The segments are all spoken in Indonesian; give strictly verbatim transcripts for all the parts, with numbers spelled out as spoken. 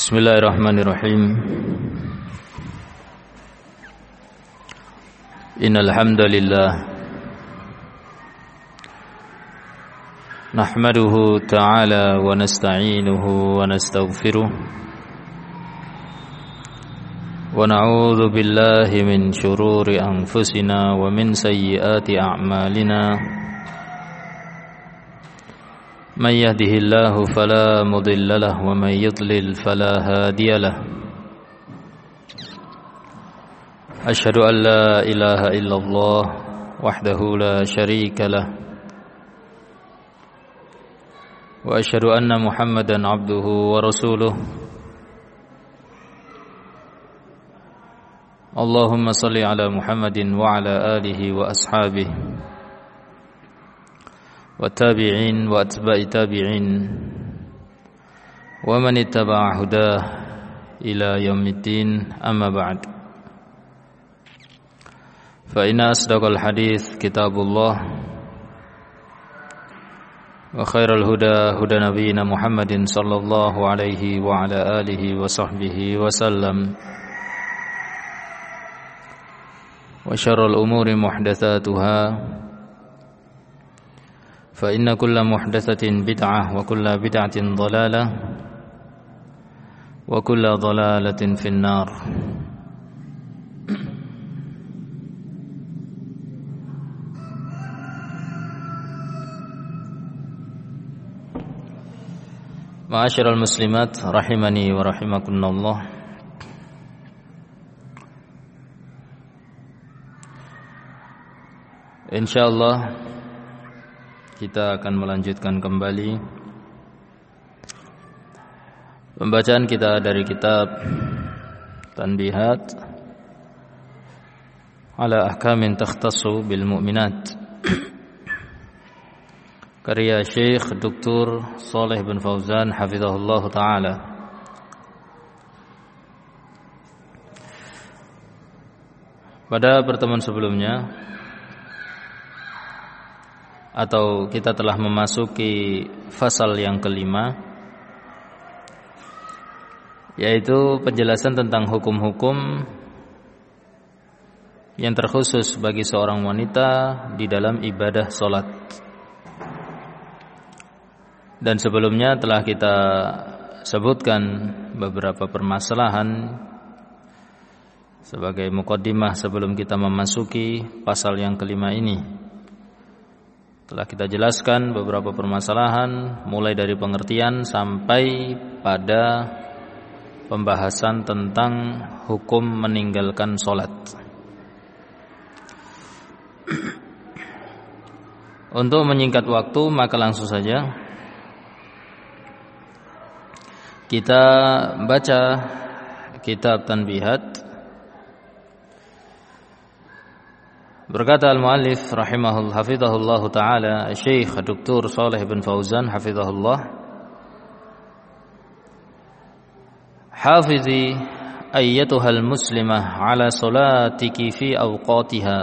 Bismillahirrahmanirrahim. Innal hamdalillah nahmaduhu ta'ala wa nasta'inuhu wa nastaghfiruh wa na'udzu billahi min shururi anfusina wa min sayyiati a'malina. من يهده الله فلا مضل له ومن يضلل فلا هادي له أشهد أن لا إله إلا الله وحده لا شريك له وأشهد أن محمدا عبده ورسوله اللهم صل على محمد وعلى آله وأصحابه والتابعين وأتباع التابعين ومن اتبع هداه إلى يوم الدين أما بعد فإن أصدق الحديث كتاب الله وخير الهدى هدى نبينا محمد صلى الله عليه وعلى آله وصحبه وسلم وشر الأمور محدثاتها فإن كل محدثة بدعة وكل بدعة ضلالة وكل ضلالة في النار. Ma'asyiral muslimat rahimani wa rahimakumullah. Insyaallah kita akan melanjutkan kembali pembacaan kita dari kitab Tanbihat ala ahkamin takhtassu bil mu'minat karya Syekh Doktor Shalih bin Fauzan hafizahullah taala. Pada pertemuan sebelumnya atau kita telah memasuki fasal yang kelima, yaitu penjelasan tentang hukum-hukum yang terkhusus bagi seorang wanita di dalam ibadah sholat. Dan sebelumnya telah kita sebutkan beberapa permasalahan sebagai muqaddimah sebelum kita memasuki pasal yang kelima ini. Telah kita jelaskan beberapa permasalahan mulai dari pengertian sampai pada pembahasan tentang hukum meninggalkan sholat. Untuk menyingkat waktu maka langsung saja kita baca kitab Tanbihat. Berkata al-muallif rahimahul hafizahullah taala Syekh Doktor Shalih bin Fauzan hafizahullah, hafizi ayyatuhal muslimah ala salatiki fi awqatiha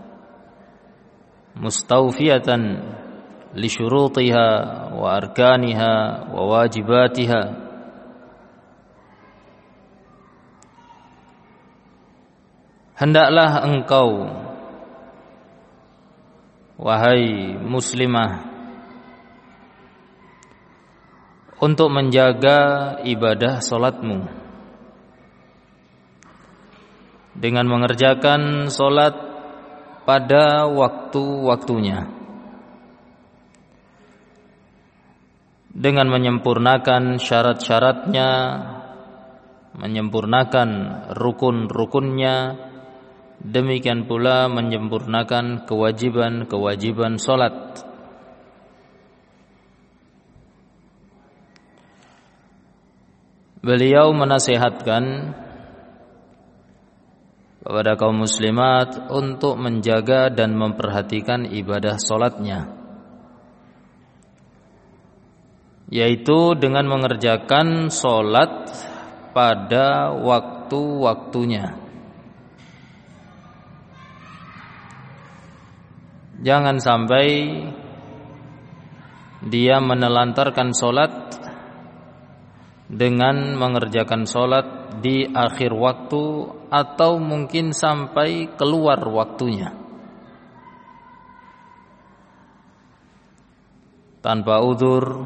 mustawfiyatan li syurutiha wa arkaniha wa wajibatiha. Hendaklah engkau wahai muslimah untuk menjaga ibadah salatmu dengan mengerjakan salat pada waktu-waktunya, dengan menyempurnakan syarat-syaratnya, menyempurnakan rukun-rukunnya, demikian pula menyempurnakan kewajiban-kewajiban salat. Beliau menasihatkan kepada kaum muslimat untuk menjaga dan memperhatikan ibadah salatnya, yaitu dengan mengerjakan salat pada waktu-waktunya. Jangan sampai dia menelantarkan sholat dengan mengerjakan sholat di akhir waktu atau mungkin sampai keluar waktunya tanpa udzur,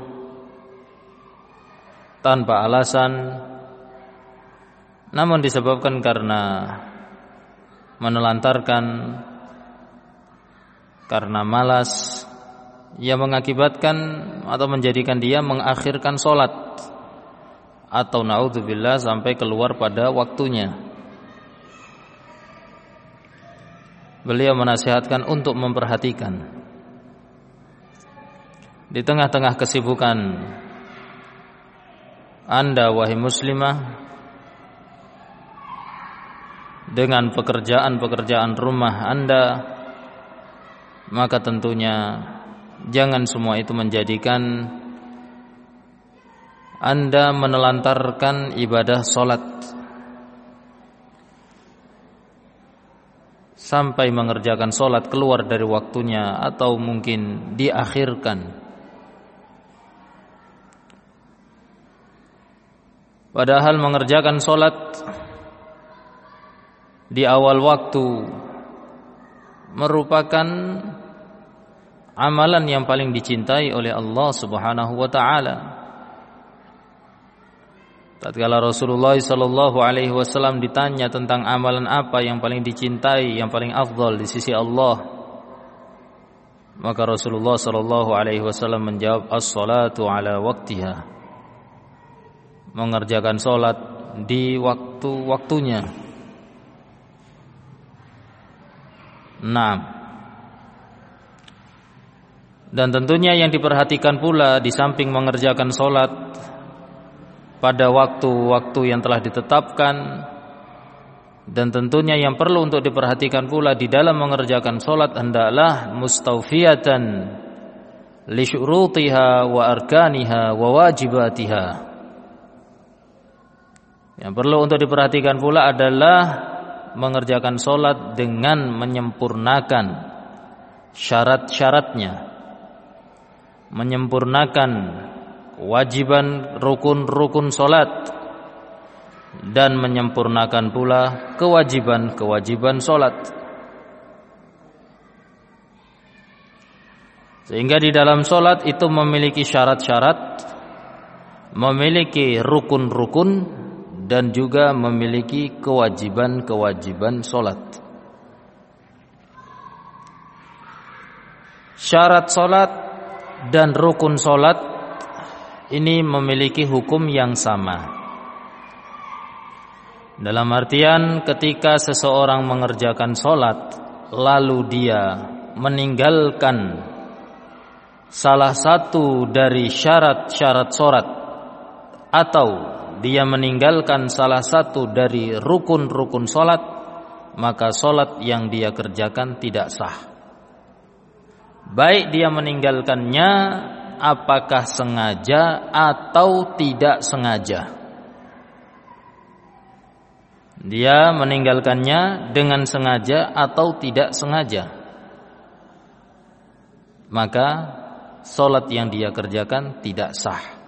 tanpa alasan, namun disebabkan karena menelantarkan, karena malas, yang mengakibatkan atau menjadikan dia mengakhirkan sholat atau naudzubillah sampai keluar pada waktunya. Beliau menasihatkan untuk memperhatikan di tengah-tengah kesibukan Anda wahai muslimah dengan pekerjaan-pekerjaan rumah Anda, maka tentunya jangan semua itu menjadikan Anda menelantarkan ibadah sholat sampai mengerjakan sholat keluar dari waktunya atau mungkin diakhirkan. Padahal mengerjakan sholat di awal waktu merupakan amalan yang paling dicintai oleh Allah Subhanahu wa taala. Tatkala Rasulullah sallallahu alaihi wasallam ditanya tentang amalan apa yang paling dicintai, yang paling afdal di sisi Allah, maka Rasulullah sallallahu alaihi wasallam menjawab, as-salatu ala waqtiha. Mengerjakan sholat di waktu-waktunya. Nah, dan tentunya yang diperhatikan pula di samping mengerjakan sholat pada waktu-waktu yang telah ditetapkan, dan tentunya yang perlu untuk diperhatikan pula di dalam mengerjakan sholat hendaklah mustawfiyatan li syurutiha wa arkaniha wa wajibatiha. Yang perlu untuk diperhatikan pula adalah mengerjakan sholat dengan menyempurnakan syarat-syaratnya, menyempurnakan kewajiban rukun-rukun sholat, dan menyempurnakan pula kewajiban-kewajiban sholat. Sehingga di dalam sholat itu memiliki syarat-syarat, memiliki rukun-rukun, dan juga memiliki kewajiban-kewajiban sholat. Syarat sholat dan rukun sholat ini memiliki hukum yang sama. Dalam artian ketika seseorang mengerjakan sholat lalu dia meninggalkan salah satu dari syarat-syarat sholat atau dia meninggalkan salah satu dari rukun-rukun sholat, maka sholat yang dia kerjakan tidak sah. Baik dia meninggalkannya apakah sengaja atau tidak sengaja. Dia meninggalkannya dengan sengaja atau tidak sengaja, maka sholat yang dia kerjakan tidak sah.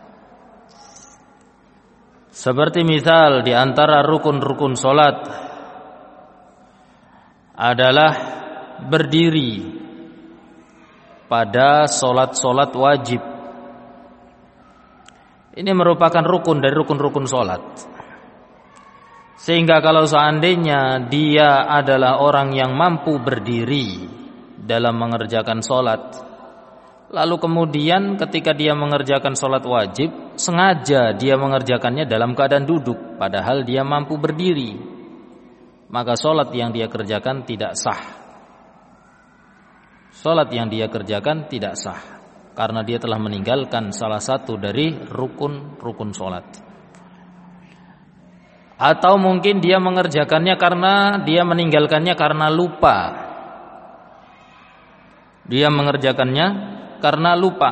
Seperti misal di antara rukun-rukun sholat adalah berdiri pada sholat-sholat wajib. Ini merupakan rukun dari rukun-rukun sholat. Sehingga kalau seandainya dia adalah orang yang mampu berdiri dalam mengerjakan sholat, lalu kemudian ketika dia mengerjakan sholat wajib, sengaja dia mengerjakannya dalam keadaan duduk, padahal dia mampu berdiri, maka sholat yang dia kerjakan tidak sah. Sholat yang dia kerjakan tidak sah, karena dia telah meninggalkan salah satu dari rukun-rukun sholat. Atau mungkin dia mengerjakannya karena dia meninggalkannya karena lupa. Dia mengerjakannya karena lupa.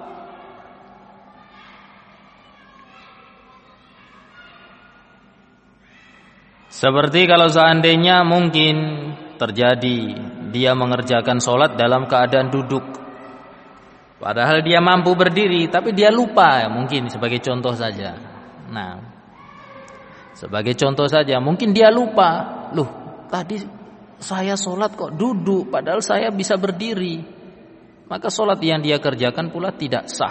Seperti kalau seandainya mungkin terjadi dia mengerjakan sholat dalam keadaan duduk, padahal dia mampu berdiri, tapi dia lupa, mungkin sebagai contoh saja. Nah, sebagai contoh saja, mungkin dia lupa, loh tadi saya sholat kok duduk, padahal saya bisa berdiri. Maka sholat yang dia kerjakan pula tidak sah.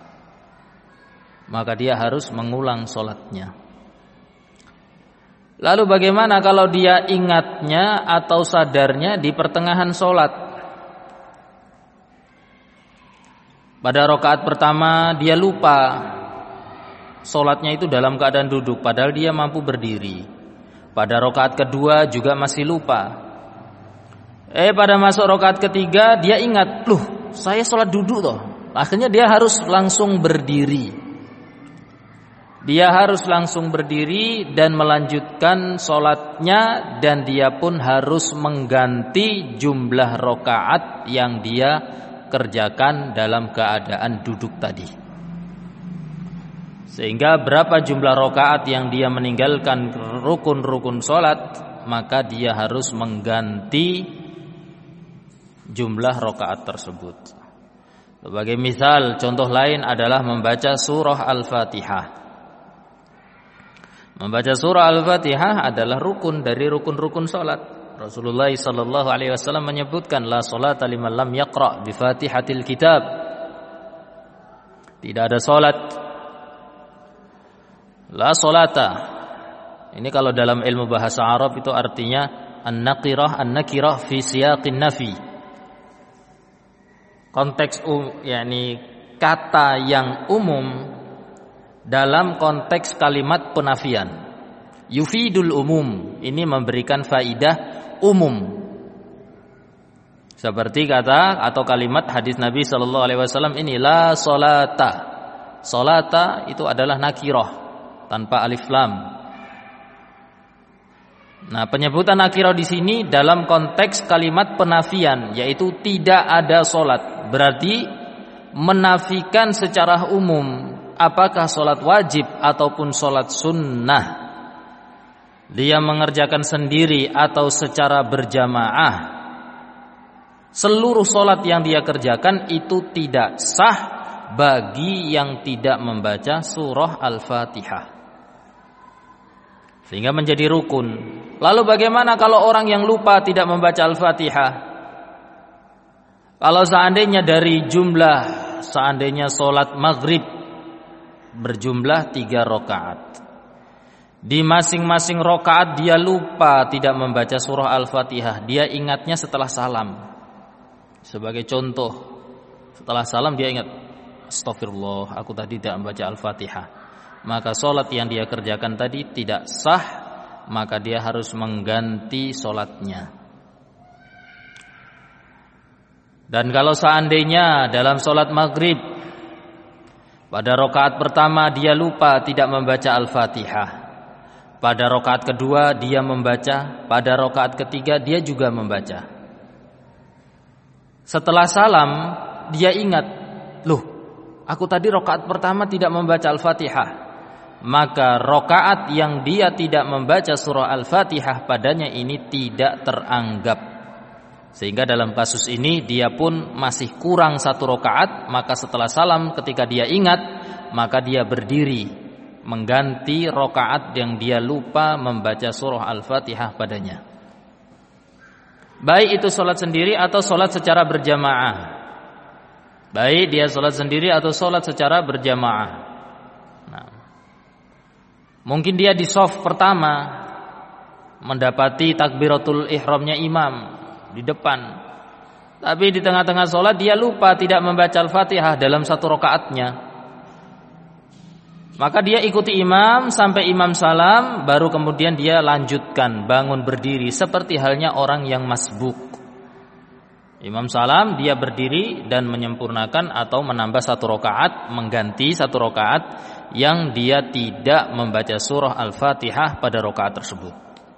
Maka dia harus mengulang sholatnya. Lalu bagaimana kalau dia ingatnya atau sadarnya di pertengahan sholat? Pada rakaat pertama dia lupa sholatnya itu dalam keadaan duduk, padahal dia mampu berdiri. Pada rakaat kedua juga masih lupa. Eh pada masuk rakaat ketiga dia ingat, loh saya sholat duduk toh. Akhirnya dia harus langsung berdiri. Dia harus langsung berdiri dan melanjutkan sholatnya, dan dia pun harus mengganti jumlah rakaat yang dia kerjakan dalam keadaan duduk tadi. Sehingga berapa jumlah rakaat yang dia meninggalkan rukun-rukun sholat, maka dia harus mengganti jumlah rakaat tersebut. Sebagai misal, contoh lain adalah membaca surah Al-Fatihah. Membaca surah Al-Fatihah adalah rukun dari rukun-rukun sholat. Rasulullah sallallahu alaihi wasallam menyebutkan, la sholata liman lam yaqra' bi Fatihatil Kitab. Tidak ada sholat, la sholata. Ini kalau dalam ilmu bahasa Arab itu artinya an-naqirah an-nakirah fi siyaqin nafi. Konteks um, yakni kata yang umum dalam konteks kalimat penafian. Yufidul umum, ini memberikan faidah umum. Seperti kata atau kalimat hadis Nabi sallallahu alaihi wasallam ini, la sholata. Sholata itu adalah nakirah tanpa alif lam. Nah, penyebutan nakirah di sini dalam konteks kalimat penafian, yaitu tidak ada solat. Berarti menafikan secara umum apakah solat wajib ataupun solat sunnah, dia mengerjakan sendiri atau secara berjamaah, seluruh solat yang dia kerjakan itu tidak sah bagi yang tidak membaca surah Al-Fatihah, sehingga menjadi rukun. Lalu bagaimana kalau orang yang lupa tidak membaca Al-Fatihah? Kalau seandainya dari jumlah, seandainya sholat maghrib berjumlah tiga rakaat, di masing-masing rakaat dia lupa tidak membaca surah Al-Fatihah, dia ingatnya setelah salam. Sebagai contoh, setelah salam dia ingat, astagfirullah, aku tadi tidak membaca Al-Fatihah. Maka sholat yang dia kerjakan tadi tidak sah, maka dia harus mengganti sholatnya. Dan kalau seandainya dalam sholat maghrib pada rakaat pertama dia lupa tidak membaca Al-Fatihah, pada rakaat kedua dia membaca, pada rakaat ketiga dia juga membaca. Setelah salam dia ingat, loh aku tadi rakaat pertama tidak membaca Al-Fatihah. Maka rakaat yang dia tidak membaca surah Al-Fatihah padanya ini tidak teranggap. Sehingga dalam kasus ini dia pun masih kurang satu rakaat. Maka setelah salam ketika dia ingat, maka dia berdiri mengganti rakaat yang dia lupa membaca surah Al-Fatihah padanya. Baik itu sholat sendiri atau sholat secara berjamaah. Baik dia sholat sendiri atau sholat secara berjamaah. Mungkin dia di shaf pertama mendapati takbiratul ihramnya imam di depan, tapi di tengah-tengah sholat dia lupa tidak membaca Al-Fatihah dalam satu rakaatnya. Maka dia ikuti imam sampai imam salam, baru kemudian dia lanjutkan bangun berdiri seperti halnya orang yang masbuk. Imam salam, dia berdiri dan menyempurnakan atau menambah satu rakaat, mengganti satu rakaat yang dia tidak membaca surah Al-Fatihah pada rakaat tersebut.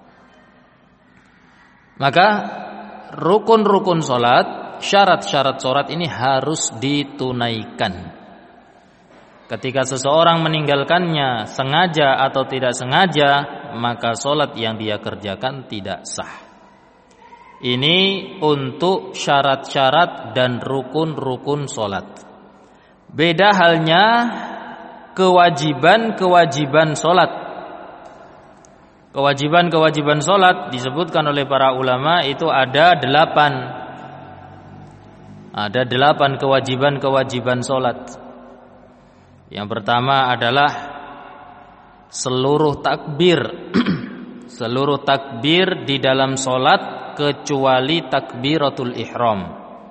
Maka rukun-rukun sholat, syarat-syarat sholat ini harus ditunaikan. Ketika seseorang meninggalkannya sengaja atau tidak sengaja, maka sholat yang dia kerjakan tidak sah. Ini untuk syarat-syarat dan rukun-rukun sholat. Beda halnya kewajiban-kewajiban solat. Kewajiban-kewajiban solat disebutkan oleh para ulama itu ada delapan. Ada delapan kewajiban-kewajiban solat. Yang pertama adalah seluruh takbir. Seluruh takbir di dalam solat kecuali takbiratul ihram,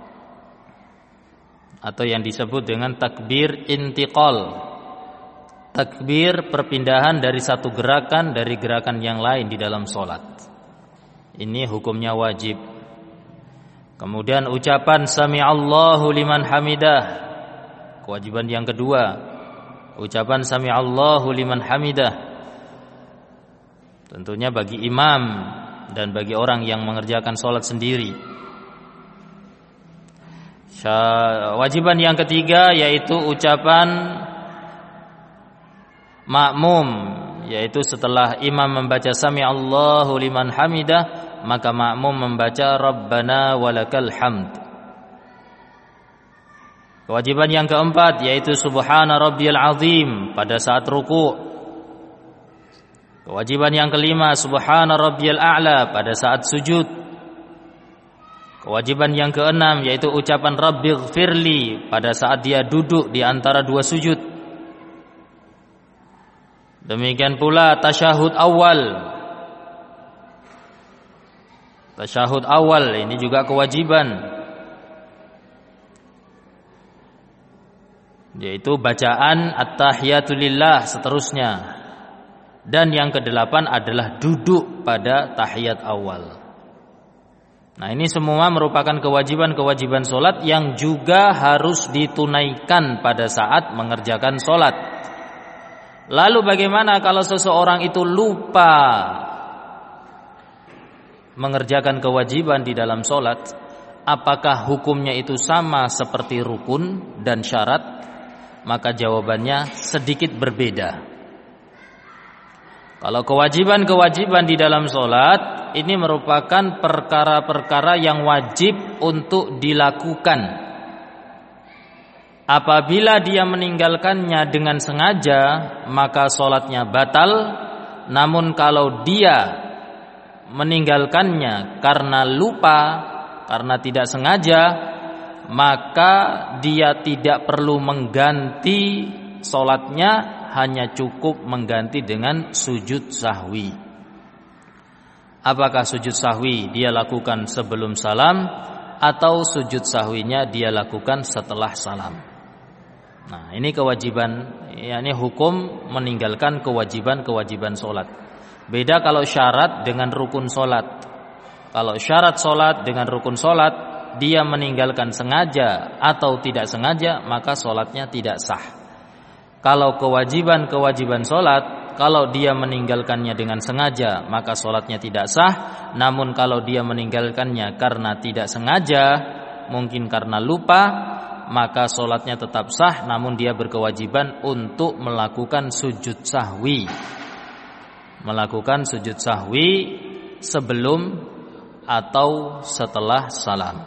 atau yang disebut dengan takbir intiqal. Takbir perpindahan dari satu gerakan dari gerakan yang lain di dalam solat. Ini hukumnya wajib. Kemudian ucapan sami'allahu liman hamidah, kewajiban yang kedua. Ucapan sami'allahu liman hamidah, tentunya bagi imam dan bagi orang yang mengerjakan solat sendiri. Kewajiban yang ketiga yaitu ucapan makmum, yaitu setelah imam membaca sami Allahu liman hamidah, maka makmum membaca Rabbana walakal hamd. Kewajiban yang keempat yaitu subhana rabbiyal azim pada saat ruku'. Kewajiban yang kelima subhana rabbiyal a'la pada saat sujud. Kewajiban yang keenam yaitu ucapan rabbighfirli pada saat dia duduk di antara dua sujud. Demikian pula tasyahud awal. Tasyahud awal ini juga kewajiban, yaitu bacaan at-tahiyatu lillah seterusnya. Dan yang kedelapan adalah duduk pada tahiyat awal. Nah, ini semua merupakan kewajiban-kewajiban solat yang juga harus ditunaikan pada saat mengerjakan solat. Lalu bagaimana kalau seseorang itu lupa mengerjakan kewajiban di dalam solat? Apakah hukumnya itu sama seperti rukun dan syarat? Maka jawabannya sedikit berbeda. Kalau kewajiban-kewajiban di dalam solat ini merupakan perkara-perkara yang wajib untuk dilakukan. Apabila dia meninggalkannya dengan sengaja, maka solatnya batal. Namun kalau dia meninggalkannya karena lupa, karena tidak sengaja, maka dia tidak perlu mengganti solatnya, hanya cukup mengganti dengan sujud sahwi. Apakah sujud sahwi dia lakukan sebelum salam atau sujud sahwinya dia lakukan setelah salam? Nah, ini kewajiban, yakni hukum meninggalkan kewajiban-kewajiban solat. Beda kalau syarat dengan rukun solat. Kalau syarat solat dengan rukun solat, dia meninggalkan sengaja atau tidak sengaja, maka solatnya tidak sah. Kalau kewajiban-kewajiban solat, kalau dia meninggalkannya dengan sengaja, maka solatnya tidak sah. Namun kalau dia meninggalkannya karena tidak sengaja, mungkin karena lupa, maka solatnya tetap sah, namun dia berkewajiban untuk melakukan sujud sahwi. Melakukan sujud sahwi sebelum atau setelah salam.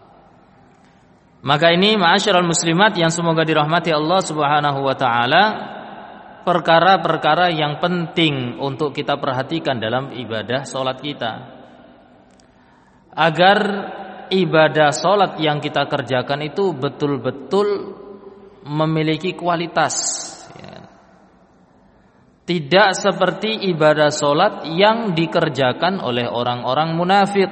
Maka ini ma'asyiral muslimat yang semoga dirahmati Allah Subhanahu wa taala, perkara-perkara yang penting untuk kita perhatikan dalam ibadah solat kita, agar ibadah solat yang kita kerjakan itu betul-betul memiliki kualitas, ya. Tidak seperti ibadah solat yang dikerjakan oleh orang-orang munafik.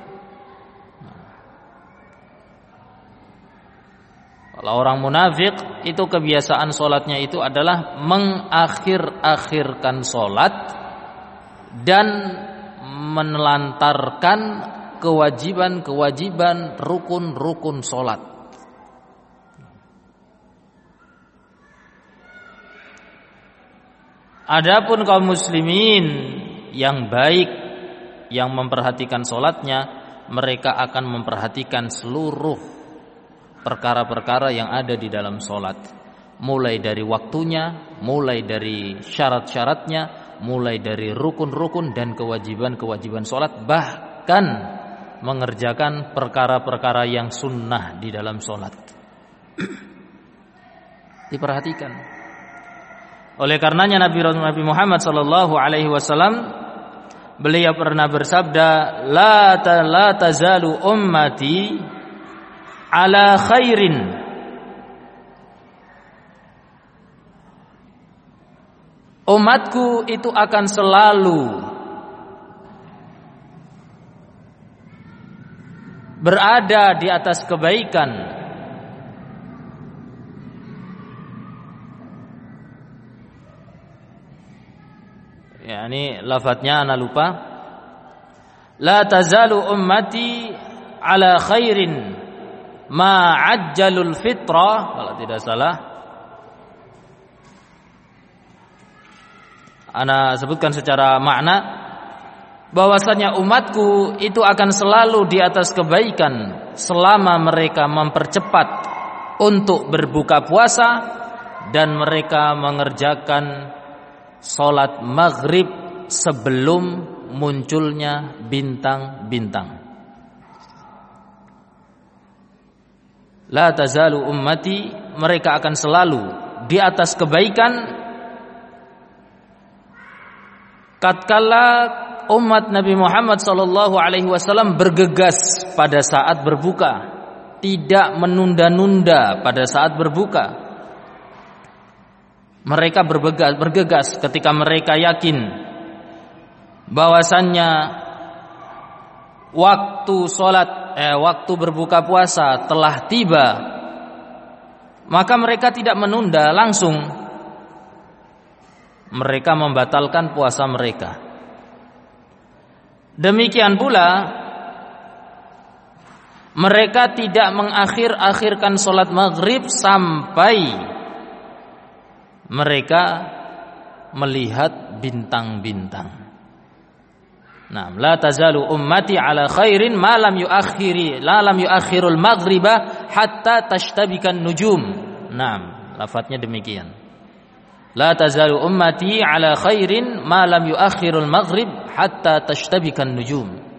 Kalau orang munafik itu kebiasaan solatnya itu adalah mengakhir-akhirkan solat dan menelantarkan kewajiban-kewajiban rukun-rukun solat. Adapun kaum muslimin yang baik, yang memperhatikan solatnya, mereka akan memperhatikan seluruh perkara-perkara yang ada di dalam solat, mulai dari waktunya, mulai dari syarat-syaratnya, mulai dari rukun-rukun dan kewajiban-kewajiban solat, bahkan mengerjakan perkara-perkara yang sunnah di dalam solat. Diperhatikan. Oleh karenanya Nabi Nabi Muhammad sallallahu alaihi wasallam beliau pernah bersabda, la ta, la tazalu ummati ala khairin umatku itu akan selalu berada di atas kebaikan. Ya, ini lafadznya ana lupa. La tazalu ummati ala khairin ma ajjalul fitrah, kalau tidak salah. Ana sebutkan secara makna bahwasanya umatku itu akan selalu di atas kebaikan selama mereka mempercepat untuk berbuka puasa dan mereka mengerjakan salat maghrib sebelum munculnya bintang-bintang. La tazalu ummati, mereka akan selalu di atas kebaikan tatkala umat Nabi Muhammad sallallahu alaihi wasallam bergegas pada saat berbuka, tidak menunda-nunda pada saat berbuka. Mereka bergegas, bergegas ketika mereka yakin bahwasannya waktu salat eh, waktu berbuka puasa telah tiba, maka mereka tidak menunda, langsung mereka membatalkan puasa mereka. Demikian pula mereka tidak mengakhir-akhirkan salat maghrib sampai mereka melihat bintang-bintang. Nah, la tazalu ummati ala khairin ma lam yuakhiri, la lam yuakhirul maghriba hatta tashtabikan nujum. Nah, lafadznya demikian. La tazalu ummati ala khairin ma lam yuakhirul maghrib hatta tashtabikan nujum.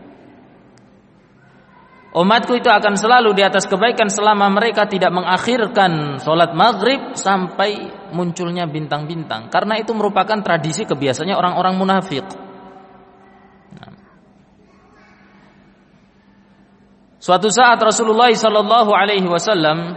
Umatku itu akan selalu di atas kebaikan selama mereka tidak mengakhirkan salat maghrib sampai munculnya bintang-bintang. Karena itu merupakan tradisi kebiasaannya orang-orang munafik. Nah. Suatu saat Rasulullah sallallahu alaihi wasallam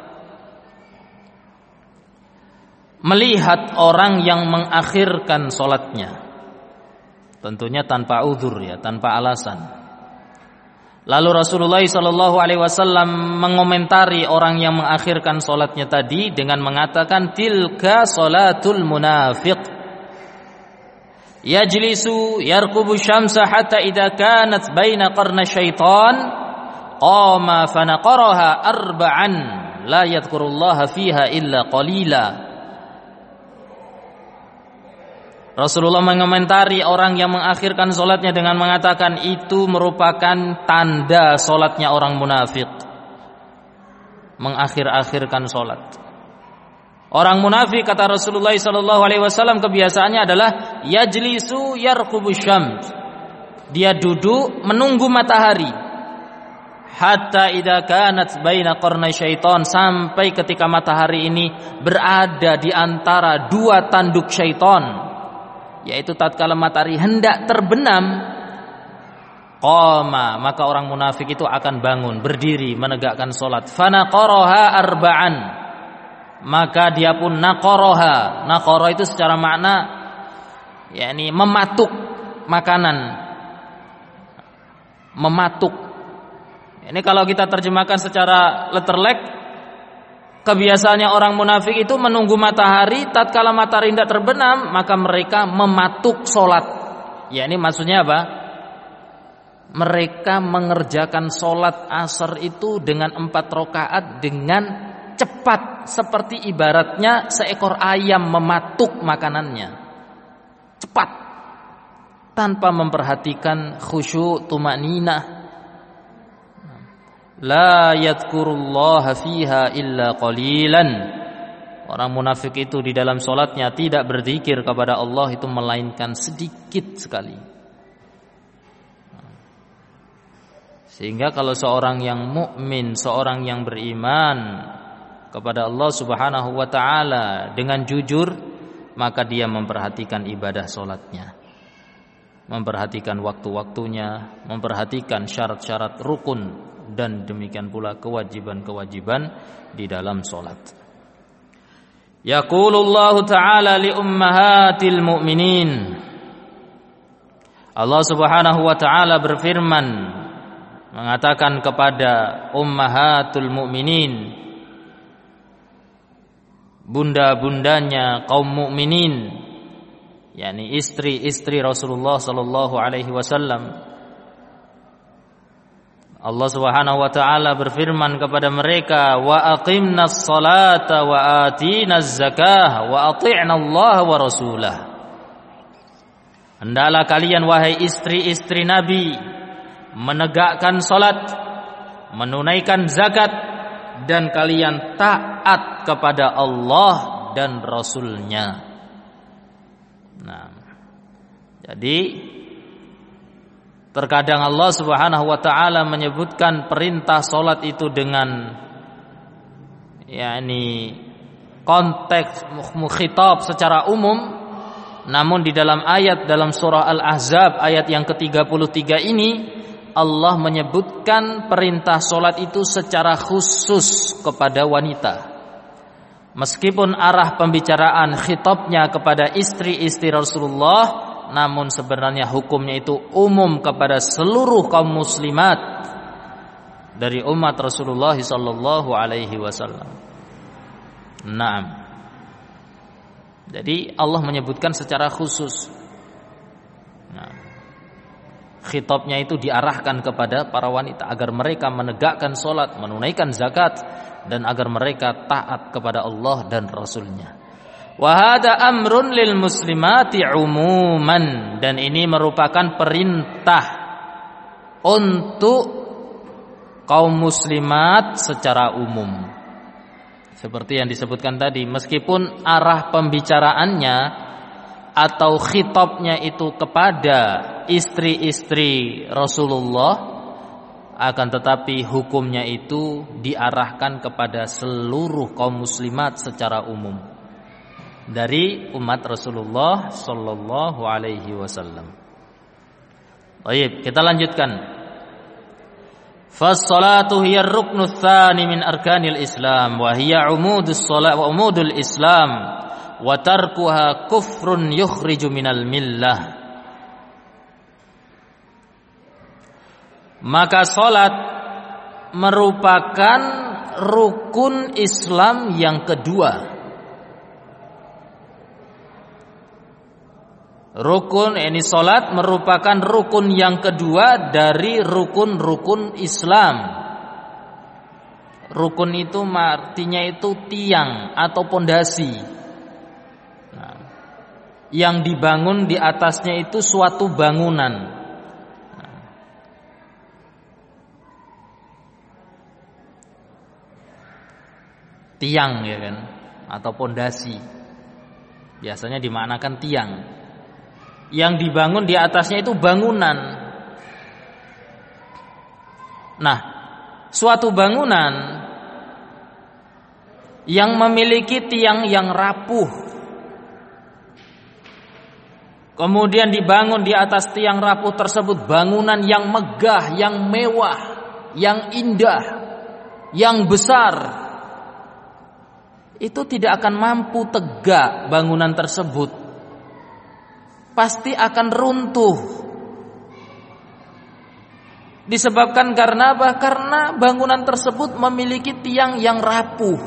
melihat orang yang mengakhirkan salatnya, tentunya tanpa uzur ya, tanpa alasan. Lalu Rasulullah sallallahu alaihi wasallam mengomentari orang yang mengakhirkan salatnya tadi dengan mengatakan, tilka salatul munafiq yajlisu yarqubu syamsa hatta idza kanat baina qarna syaitan qama fanaqaraha arba'an la yadhkurullaha fiha illa qalila. Rasulullah mengomentari orang yang mengakhirkan solatnya dengan mengatakan itu merupakan tanda solatnya orang munafik. Mengakhir-akhirkan solat. Orang munafik, kata Rasulullah sallallahu alaihi wasallam, kebiasaannya adalah yajlisu yarqubu syams. Dia duduk menunggu matahari. Hatta idza kanat baina qarnay syaitan, sampai ketika matahari ini berada di antara dua tanduk syaitan. Yaitu tatkala matahari hendak terbenam, qama, maka orang munafik itu akan bangun, berdiri, menegakkan salat. Fanaqaraha arba'an, maka dia pun naqaraha. Naqara itu secara makna yakni mematuk makanan. Mematuk. Ini kalau kita terjemahkan secara letterlek, kebiasaannya orang munafik itu menunggu matahari, tatkala matahari hendak terbenam, maka mereka mematuk solat. Ya, ini maksudnya apa? Mereka mengerjakan solat asar itu dengan empat rakaat dengan cepat, seperti ibaratnya seekor ayam mematuk makanannya. Cepat, tanpa memperhatikan khusyuk, tumaninah. La yadhkurullaha fiha illa qalilan. Orang munafik itu di dalam solatnya tidak berzikir kepada Allah itu melainkan sedikit sekali. Sehingga kalau seorang yang mukmin, seorang yang beriman kepada Allah Subhanahu wa taala dengan jujur, maka dia memperhatikan ibadah solatnya, memperhatikan waktu-waktunya, memperhatikan syarat-syarat rukun, dan demikian pula kewajiban-kewajiban di dalam solat. Yaqulullahu ta'ala li ummahatil mu'minin. Allah Subhanahu wa ta'ala berfirman, mengatakan kepada ummahatul mu'minin, bunda-bundanya kaum mukminin, yakni istri-istri Rasulullah sallallahu alaihi wasallam. Allah Subhanahu wa taala berfirman kepada mereka, wa aqimnas salata wa atinaz zakah wa athi'na Allah wa rasulah. Hendaklah kalian wahai istri-istri Nabi menegakkan salat, menunaikan zakat, dan kalian taat kepada Allah dan Rasul-Nya. Nah, jadi terkadang Allah Subhanahu wa taala menyebutkan perintah salat itu dengan yakni konteks mukhitab secara umum, namun di dalam ayat dalam surah Al-Ahzab ayat yang ke tiga puluh tiga ini Allah menyebutkan perintah salat itu secara khusus kepada wanita. Meskipun arah pembicaraan khitabnya kepada istri-istri Rasulullah, namun sebenarnya hukumnya itu umum kepada seluruh kaum muslimat dari umat Rasulullah sallallahu alaihi wasallam. Naam. Jadi Allah menyebutkan secara khusus. Nah, khitabnya itu diarahkan kepada para wanita agar mereka menegakkan salat, menunaikan zakat, dan agar mereka taat kepada Allah dan Rasul-Nya. Wa hada amrun lil muslimati umuman, dan ini merupakan perintah untuk kaum muslimat secara umum. Seperti yang disebutkan tadi, meskipun arah pembicaraannya atau khitabnya itu kepada istri-istri Rasulullah, akan tetapi hukumnya itu diarahkan kepada seluruh kaum muslimat secara umum dari umat Rasulullah sallallahu alaihi wasallam. Baik, kita lanjutkan. Fas-salatu hiya ar-ruknu tsani min arkanil Islam wa hiya umudus shalat wa umudul Islam wa tarkuha kufrun yukhriju minal millah. Maka salat merupakan rukun Islam yang kedua. Rukun ini salat merupakan rukun yang kedua dari rukun-rukun Islam. Rukun itu artinya itu tiang atau pondasi. Nah, yang dibangun di atasnya itu suatu bangunan. Nah, tiang ya kan, atau pondasi. Biasanya dimaknakan tiang. Yang dibangun di atasnya itu bangunan. Nah, suatu bangunan yang memiliki tiang yang rapuh, kemudian dibangun di atas tiang rapuh tersebut bangunan yang megah, yang mewah, yang indah, yang besar, itu tidak akan mampu tegak bangunan tersebut. Pasti akan runtuh. Disebabkan karena apa? Karena bangunan tersebut memiliki tiang yang rapuh.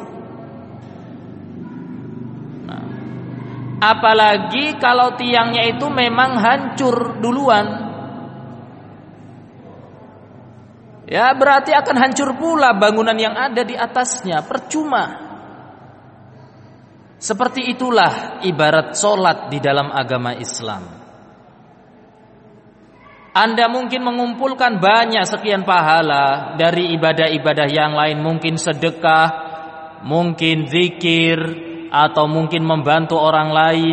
Nah, apalagi kalau tiangnya itu memang hancur duluan, ya berarti akan hancur pula bangunan yang ada di atasnya. Percuma. Seperti itulah ibarat solat di dalam agama Islam. Anda mungkin mengumpulkan banyak sekian pahala dari ibadah-ibadah yang lain, mungkin sedekah, mungkin zikir, atau mungkin membantu orang lain.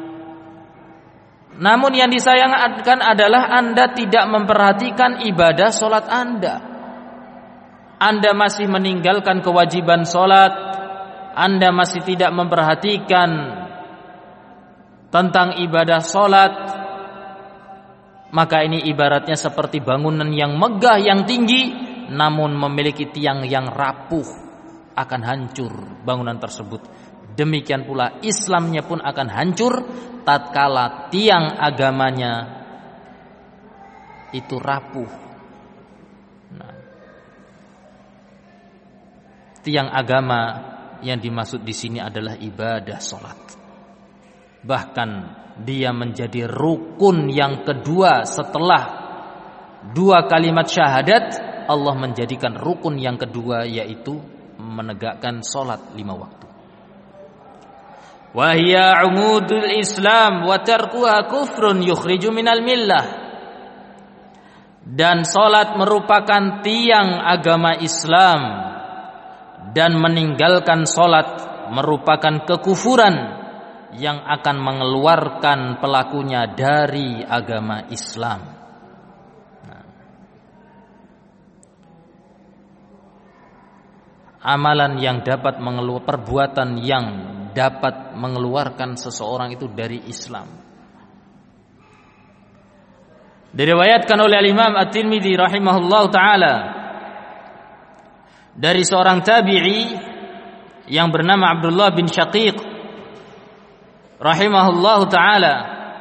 Namun yang disayangkan adalah Anda tidak memperhatikan ibadah solat Anda. Anda masih meninggalkan kewajiban solat. Anda masih tidak memperhatikan tentang ibadah salat, maka ini ibaratnya seperti bangunan yang megah, yang tinggi, namun memiliki tiang yang rapuh, akan hancur bangunan tersebut. Demikian pula Islamnya pun akan hancur tatkala tiang agamanya itu rapuh. Nah, tiang agama yang dimaksud di sini adalah ibadah salat. Bahkan dia menjadi rukun yang kedua setelah dua kalimat syahadat. Allah menjadikan rukun yang kedua, yaitu menegakkan salat lima waktu. Wa hiya umudul Islam wa tarkuha kufrun yukhriju minal millah. Dan salat merupakan tiang agama Islam, dan meninggalkan salat merupakan kekufuran yang akan mengeluarkan pelakunya dari agama Islam. Nah, amalan yang dapat mengeluarkan, perbuatan yang dapat mengeluarkan seseorang itu dari Islam. Diriwayatkan oleh Imam At-Tirmidzi rahimahullah taala dari seorang tabi'i yang bernama Abdullah bin Syaqiq rahimahullah taala.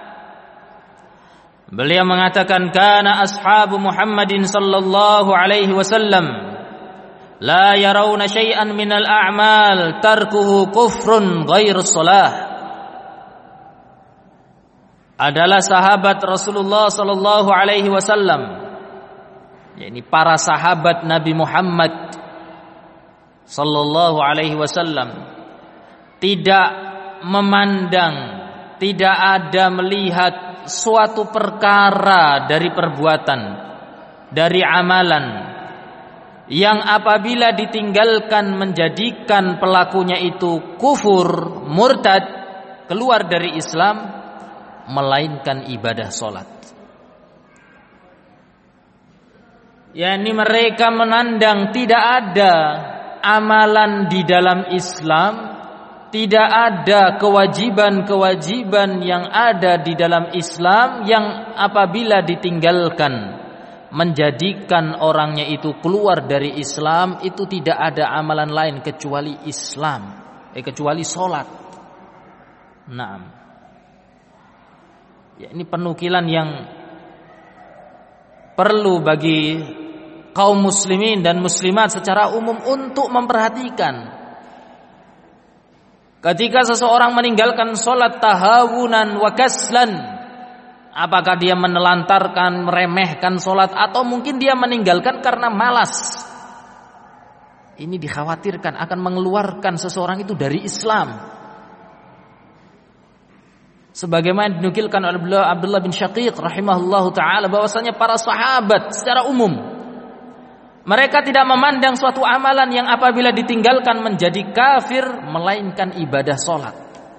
Beliau mengatakan, kana ashabu Muhammadin sallallahu alaihi wasallam la yarawna syai'an minal a'mal tarkuhu kufrun ghairu shalah. Adalah sahabat Rasulullah sallallahu alaihi wasallam, yakni para sahabat Nabi Muhammad sallallahu alaihi wasallam, tidak memandang, tidak ada melihat suatu perkara dari perbuatan, dari amalan yang apabila ditinggalkan menjadikan pelakunya itu kufur, murtad, keluar dari Islam, melainkan ibadah salat. yakni mereka menandang tidak ada amalan di dalam Islam, tidak ada kewajiban-kewajiban yang ada di dalam Islam yang apabila ditinggalkan menjadikan orangnya itu keluar dari Islam, itu tidak ada amalan lain kecuali Islam, eh kecuali salat. Naam. Ya, ini penukilan yang perlu bagi kaum muslimin dan muslimat secara umum untuk memperhatikan. Ketika seseorang meninggalkan salat tahawunan wa kaslan, apakah dia menelantarkan, meremehkan salat, atau mungkin dia meninggalkan karena malas? Ini dikhawatirkan akan mengeluarkan seseorang itu dari Islam. Sebagaimana dinukilkan oleh Abdullah bin Syaqiq rahimahullahu taala bahwasanya para sahabat secara umum mereka tidak memandang suatu amalan yang apabila ditinggalkan menjadi kafir melainkan ibadah salat.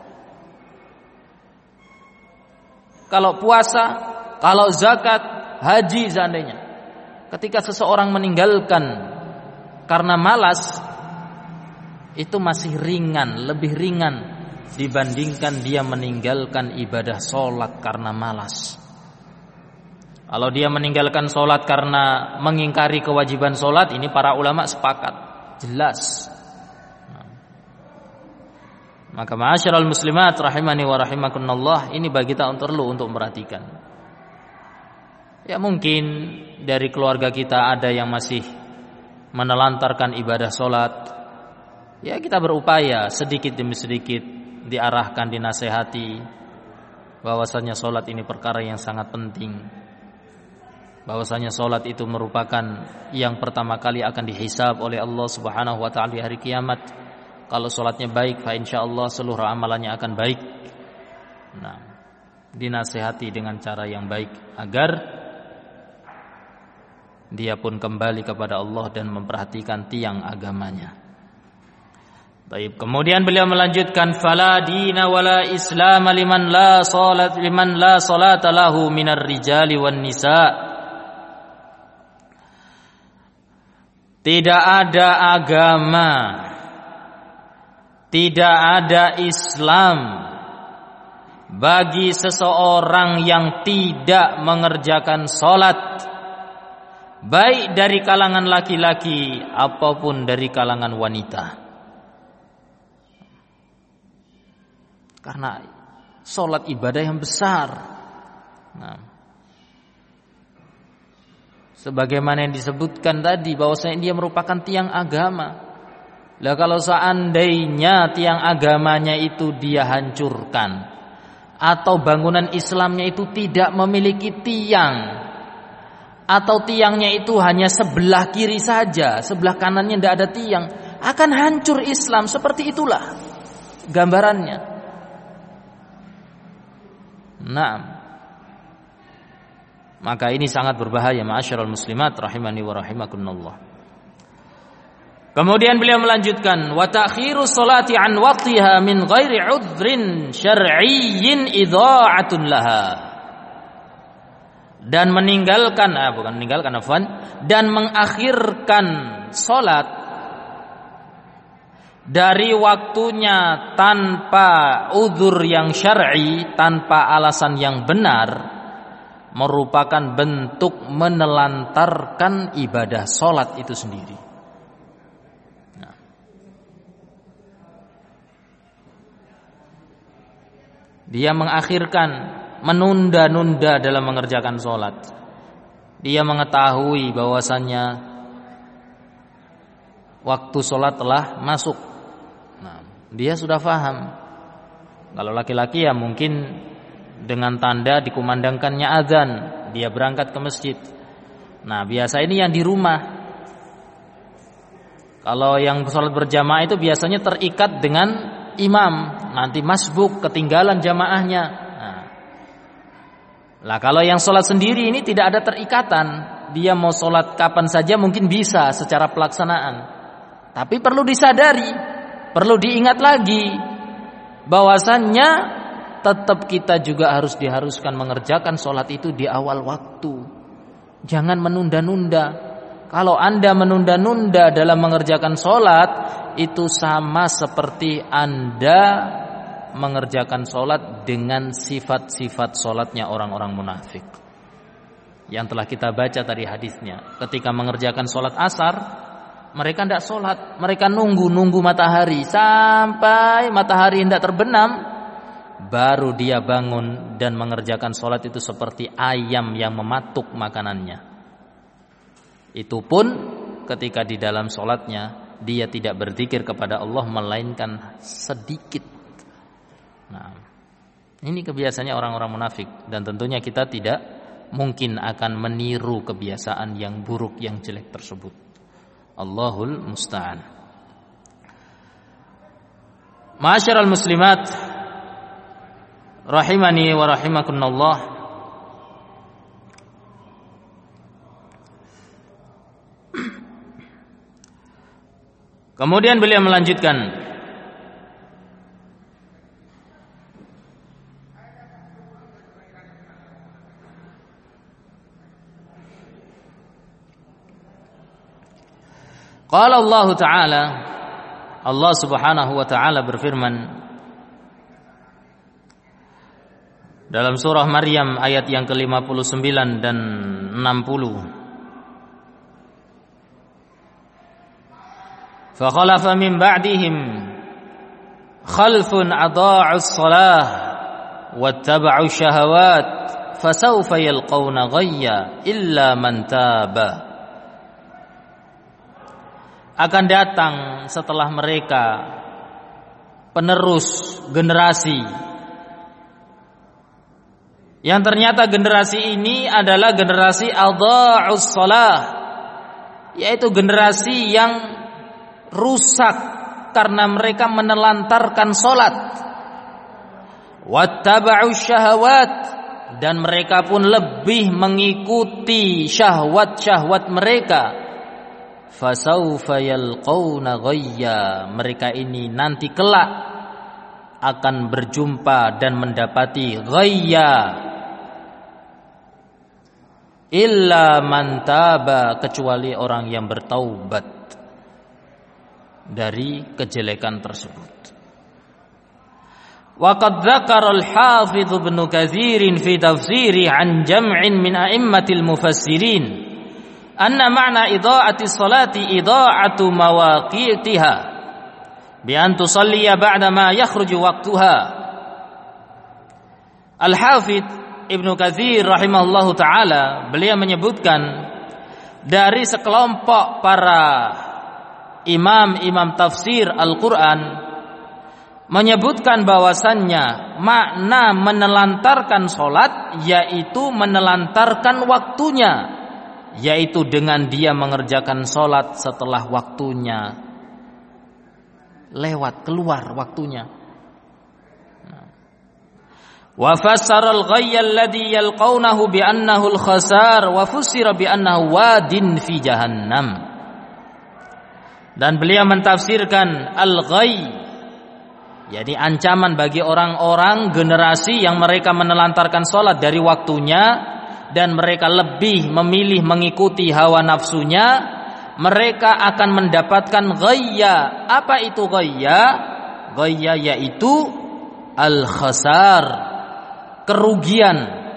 Kalau puasa, kalau zakat, haji seandainya, ketika seseorang meninggalkan karena malas, itu masih ringan, lebih ringan dibandingkan dia meninggalkan ibadah salat karena malas. Kalau dia meninggalkan salat karena mengingkari kewajiban salat, ini para ulama sepakat, jelas. Nah. Maka ma'asyiral muslimat rahimani wa rahimakumullah, ini bagi kita perlu untuk memperhatikan. Ya mungkin dari keluarga kita ada yang masih menelantarkan ibadah salat. Ya kita berupaya sedikit demi sedikit diarahkan, dinasehati bahwasanya salat ini perkara yang sangat penting. Bahwasanya salat itu merupakan yang pertama kali akan dihisab oleh Allah Subhanahu wa taala di hari kiamat. Kalau salatnya baik, fa insyaallah seluruh amalannya akan baik. Nah, dinasehati dengan cara yang baik agar dia pun kembali kepada Allah dan memperhatikan tiang agamanya. Baik, kemudian beliau melanjutkan, fala dina wala islam liman la salat liman la salata lahu minar rijali wan nisa. Tidak ada agama, tidak ada Islam bagi seseorang yang tidak mengerjakan salat, baik dari kalangan laki-laki apapun dari kalangan wanita. Karena salat ibadah yang besar. Nah, sebagaimana yang disebutkan tadi bahwasanya dia merupakan tiang agama. Lah kalau seandainya tiang agamanya itu dia hancurkan, atau bangunan Islamnya itu tidak memiliki tiang, atau tiangnya itu hanya sebelah kiri saja, sebelah kanannya tidak ada tiang, akan hancur Islam. Seperti itulah gambarannya. Nah, maka ini sangat berbahaya, ma'asyiral muslimat rahimani wa rahimakumullah. Kemudian beliau melanjutkan, wa ta'khiru sholati an waqtiha min ghairi 'udhrin syar'iyyin idha'atun laha. Dan meninggalkan ah, bukan meninggalkan afwan, dan mengakhirkan salat dari waktunya tanpa uzur yang syar'i, tanpa alasan yang benar, merupakan bentuk menelantarkan ibadah salat itu sendiri. Dia mengakhirkan, menunda-nunda dalam mengerjakan sholat. Dia mengetahui bahwasannya waktu sholat telah masuk. Nah, dia sudah paham. Kalau laki-laki ya mungkin dengan tanda dikumandangkannya azan, dia berangkat ke masjid. Nah, biasa ini yang di rumah. Kalau yang sholat berjamaah itu biasanya terikat dengan imam, nanti masbuk, ketinggalan jamaahnya. Nah, lah kalau yang sholat sendiri ini tidak ada terikatan, dia mau sholat kapan saja mungkin bisa secara pelaksanaan. Tapi perlu disadari, perlu diingat lagi, bahwasannya tetap kita juga harus diharuskan mengerjakan sholat itu di awal waktu. Jangan menunda-nunda. Kalau Anda menunda-nunda dalam mengerjakan sholat, itu sama seperti Anda mengerjakan sholat dengan sifat-sifat sholatnya orang-orang munafik yang telah kita baca tadi hadisnya. Ketika mengerjakan sholat asar, mereka tidak sholat, mereka nunggu-nunggu matahari sampai matahari hendak terbenam, baru dia bangun dan mengerjakan sholat itu seperti ayam yang mematuk makanannya. Itu pun ketika di dalam sholatnya dia tidak berzikir kepada Allah melainkan sedikit. Nah, ini kebiasaannya orang-orang munafik, dan tentunya kita tidak mungkin akan meniru kebiasaan yang buruk, yang jelek tersebut. Allahul musta'an. Ma'asyiral muslimat rahimani wa rahimakumullah. Kemudian beliau melanjutkan, qala Allah Ta'ala, Allah Subhanahu wa taala berfirman dalam surah Maryam ayat yang ke lima puluh sembilan dan enam puluh. فَخَلَفَ مِنْ بَعْدِهِمْ خَلْفٌ أَضَاعُوا الصَّلَاةَ وَاتَّبَعُوا الشَّهَوَاتِ فَسَوْفَ يَلْقَوْنَ غَيًّا إِلَّا مَنْ تَابَ. Akan datang setelah mereka penerus generasi yang ternyata generasi ini adalah generasi adha'us shalah, yaitu generasi yang rusak karena mereka menelantarkan salat. Wattaba'u syahawat, dan mereka pun lebih mengikuti syahwat-syahwat mereka. Fasaufa yalqauna ghayya, mereka ini nanti kelak akan berjumpa dan mendapati ghayya, illa man taba, kecuali orang yang bertaubat dari kejelekan tersebut. Wa qad dzakara al-Hafidz Ibnu Katsir fi tafsirih an jam'in min a'immatil mufassirin anna ma'na idha'ati sholati idha'atu mawaqitiha bi an tusalliya ba'da ma yakhruju waqtuha. Al-Hafidz Ibnu Katsir rahimahullahu taala beliau menyebutkan dari sekelompok para imam-imam tafsir Al-Qur'an menyebutkan bahwasannya makna menelantarkan salat yaitu menelantarkan waktunya, yaitu dengan dia mengerjakan salat setelah waktunya lewat, keluar waktunya. Wa fassara al-ghayya alladhi yalqawnahu bi annahu al-khasar wa fussira bi annahu wadin fi jahannam. Dan beliau mentafsirkan al-ghayy, jadi ancaman bagi orang-orang generasi yang mereka menelantarkan salat dari waktunya dan mereka lebih memilih mengikuti hawa nafsunya, mereka akan mendapatkan ghayya. Apa itu ghayya? Ghayya yaitu al-khasar, kerugian.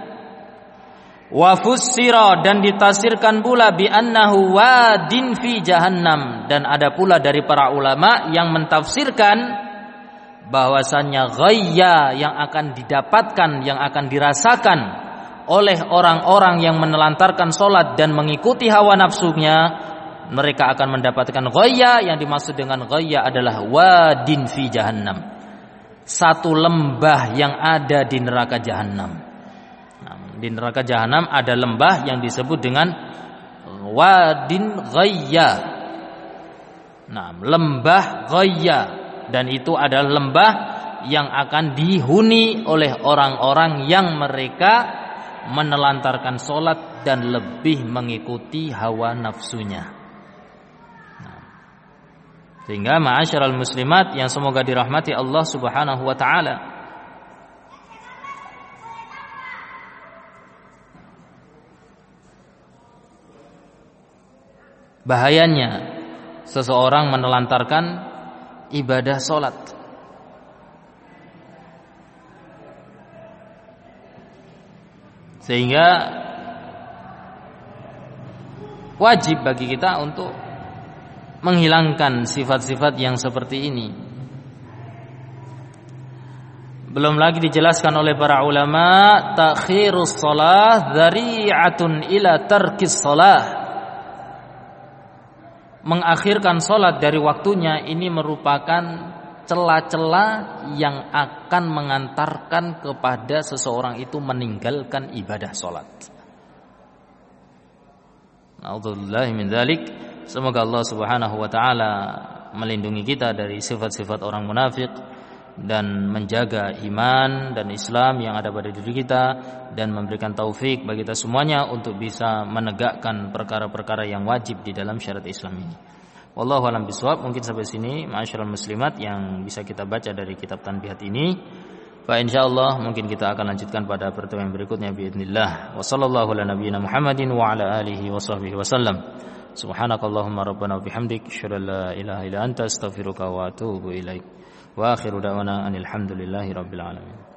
Wa fussira, dan ditafsirkan pula bi annahu wadin fi jahannam, dan ada pula dari para ulama yang mentafsirkan bahwasannya ghayya yang akan didapatkan, yang akan dirasakan oleh orang-orang yang menelantarkan salat dan mengikuti hawa nafsunya, mereka akan mendapatkan ghayya. Yang dimaksud dengan ghayya adalah wadin fi jahannam, satu lembah yang ada di neraka jahanam. Nah, di neraka jahanam ada lembah yang disebut dengan wadin ghayya. Nah, lembah ghayya, dan itu adalah lembah yang akan dihuni oleh orang-orang yang mereka menelantarkan salat dan lebih mengikuti hawa nafsunya. Nah, sehingga ma'asyiral muslimat yang semoga dirahmati Allah Subhanahu wa taala, bahayanya seseorang menelantarkan ibadah salat. Sehingga wajib bagi kita untuk menghilangkan sifat-sifat yang seperti ini. Belum lagi dijelaskan oleh para ulama, takhirus shalah dzari'atun ila tarkis shalah. Mengakhirkan salat dari waktunya ini merupakan celah-celah yang akan mengantarkan kepada seseorang itu meninggalkan ibadah salat. Na'udzubillahi min dzalik. Semoga Allah Subhanahu wa taala melindungi kita dari sifat-sifat orang munafik dan menjaga iman dan Islam yang ada pada diri kita, dan memberikan taufik bagi kita semuanya untuk bisa menegakkan perkara-perkara yang wajib di dalam syariat Islam ini. Wallahu a'lam bishawab. Mungkin sampai sini ma'asyiral muslimat yang bisa kita baca dari kitab Tanbihat ini. Fa insyaallah mungkin kita akan lanjutkan pada pertemuan berikutnya biidznillah. Wa sallallahu ala nabiyyina Muhammadin wa ala alihi wa sahbihi wasallam. Subhanakallahumma rabbana wa bihamdik asyhadu an la ilaha illa anta astaghfiruka wa atubu ilaik. Wa akhiru da'wana anil hamdulillahi rabbil alamin.